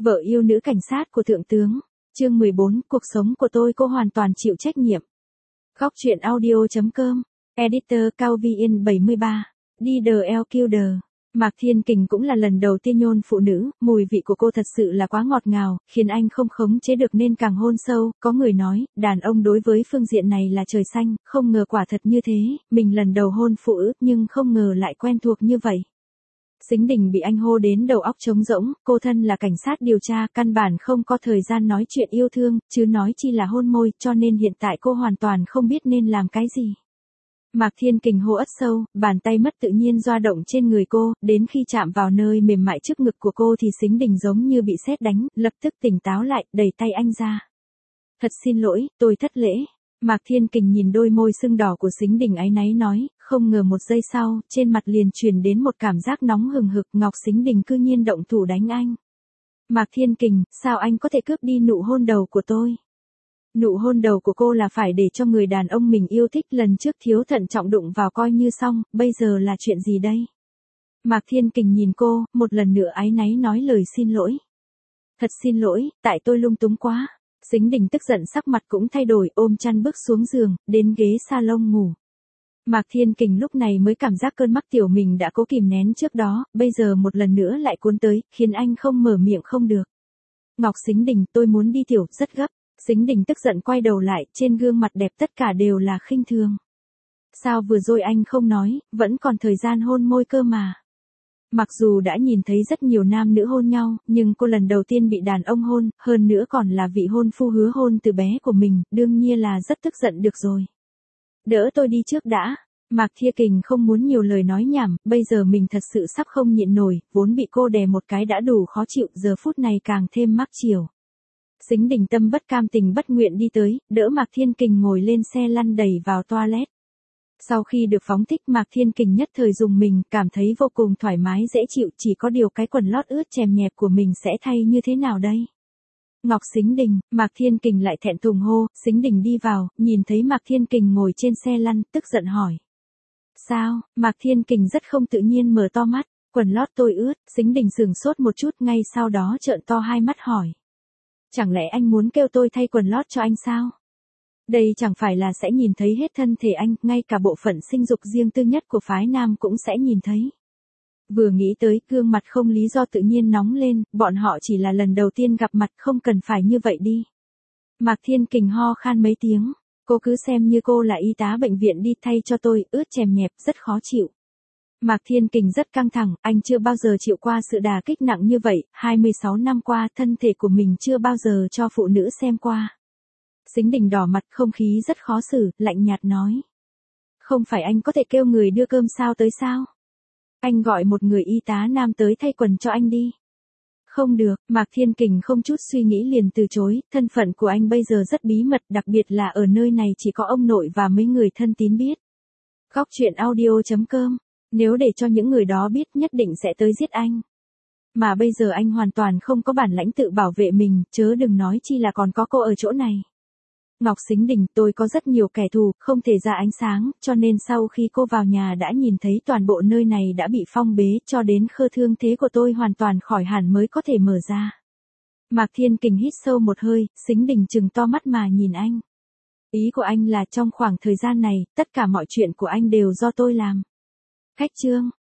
Vợ yêu nữ cảnh sát của thượng tướng. Chương 14, cuộc sống của tôi cô hoàn toàn chịu trách nhiệm. Góc truyện audio.com. Editor Cao Vi Yên 73. Leader LQD. Mạc Thiên Kình cũng là lần đầu tiên nhôn phụ nữ, mùi vị của cô thật sự là quá ngọt ngào, khiến anh không khống chế được nên càng hôn sâu. Có người nói, đàn ông đối với phương diện này là trời xanh, không ngờ quả thật như thế, mình lần đầu hôn phụ nữ nhưng không ngờ lại quen thuộc như vậy. Sính Đình bị anh hô đến đầu óc trống rỗng, cô thân là cảnh sát điều tra, căn bản không có thời gian nói chuyện yêu thương, chứ nói chi là hôn môi, cho nên hiện tại cô hoàn toàn không biết nên làm cái gì. Mạc Thiên Kình hô ất sâu, bàn tay mất tự nhiên doa động trên người cô, đến khi chạm vào nơi mềm mại trước ngực của cô thì Sính Đình giống như bị sét đánh, lập tức tỉnh táo lại, đẩy tay anh ra. Thật xin lỗi, tôi thất lễ. Mạc Thiên Kình nhìn đôi môi sưng đỏ của Sính Đình áy náy nói, không ngờ một giây sau, trên mặt liền truyền đến một cảm giác nóng hừng hực, Ngọc Sính Đình cư nhiên động thủ đánh anh. Mạc Thiên Kình, sao anh có thể cướp đi nụ hôn đầu của tôi? Nụ hôn đầu của cô là phải để cho người đàn ông mình yêu thích, lần trước thiếu thận trọng đụng vào coi như xong, bây giờ là chuyện gì đây? Mạc Thiên Kình nhìn cô, một lần nữa áy náy nói lời xin lỗi. Thật xin lỗi, tại tôi lung túng quá. Sính Đình tức giận sắc mặt cũng thay đổi, ôm chăn bước xuống giường, đến ghế salon ngủ. Mạc Thiên Kình lúc này mới cảm giác cơn mắc tiểu mình đã cố kìm nén trước đó, bây giờ một lần nữa lại cuốn tới, khiến anh không mở miệng không được. Ngọc Sính Đình, tôi muốn đi tiểu, rất gấp. Sính Đình tức giận quay đầu lại, trên gương mặt đẹp tất cả đều là khinh thường. Sao vừa rồi anh không nói, vẫn còn thời gian hôn môi cơ mà. Mặc dù đã nhìn thấy rất nhiều nam nữ hôn nhau, nhưng cô lần đầu tiên bị đàn ông hôn, hơn nữa còn là vị hôn phu hứa hôn từ bé của mình, đương nhiên là rất tức giận được rồi. Đỡ tôi đi trước đã. Mạc Thiên Kình không muốn nhiều lời nói nhảm, bây giờ mình thật sự sắp không nhịn nổi, vốn bị cô đè một cái đã đủ khó chịu, giờ phút này càng thêm mắc chiều. Sính Đình tâm bất cam tình bất nguyện đi tới, đỡ Mạc Thiên Kình ngồi lên xe lăn đẩy vào toilet. Sau khi được phóng thích, Mạc Thiên Kình nhất thời dùng mình, cảm thấy vô cùng thoải mái dễ chịu, chỉ có điều cái quần lót ướt chèm nhẹp của mình sẽ thay như thế nào đây? Ngọc Sính Đình, Mạc Thiên Kình lại thẹn thùng hô. Sính Đình đi vào, nhìn thấy Mạc Thiên Kình ngồi trên xe lăn, tức giận hỏi. Sao? Mạc Thiên Kình rất không tự nhiên mở to mắt, quần lót tôi ướt. Sính Đình sửng sốt một chút, ngay sau đó trợn to hai mắt hỏi. Chẳng lẽ anh muốn kêu tôi thay quần lót cho anh sao? Đây chẳng phải là sẽ nhìn thấy hết thân thể anh, ngay cả bộ phận sinh dục riêng tư nhất của phái nam cũng sẽ nhìn thấy. Vừa nghĩ tới, gương mặt không lý do tự nhiên nóng lên, bọn họ chỉ là lần đầu tiên gặp mặt, không cần phải như vậy đi. Mạc Thiên Kình ho khan mấy tiếng, cô cứ xem như cô là y tá bệnh viện đi, thay cho tôi, ướt chèm nhẹp, rất khó chịu. Mạc Thiên Kình rất căng thẳng, anh chưa bao giờ chịu qua sự đả kích nặng như vậy, 26 năm qua, thân thể của mình chưa bao giờ cho phụ nữ xem qua. Sính Đình đỏ mặt, không khí rất khó xử, lạnh nhạt nói. Không phải anh có thể kêu người đưa cơm sao tới sao? Anh gọi một người y tá nam tới thay quần cho anh đi. Không được, Mạc Thiên Kình không chút suy nghĩ liền từ chối, thân phận của anh bây giờ rất bí mật, đặc biệt là ở nơi này chỉ có ông nội và mấy người thân tín biết. Góc truyện audio.com. Nếu để cho những người đó biết nhất định sẽ tới giết anh. Mà bây giờ anh hoàn toàn không có bản lãnh tự bảo vệ mình, chớ đừng nói chi là còn có cô ở chỗ này. Ngọc Sính Đình, tôi có rất nhiều kẻ thù, không thể ra ánh sáng, cho nên sau khi cô vào nhà đã nhìn thấy toàn bộ nơi này đã bị phong bế, cho đến khơ thương thế của tôi hoàn toàn khỏi hẳn mới có thể mở ra. Mạc Thiên Kình hít sâu một hơi, Sính Đình trừng to mắt mà nhìn anh. Ý của anh là trong khoảng thời gian này, tất cả mọi chuyện của anh đều do tôi làm. Khách trương,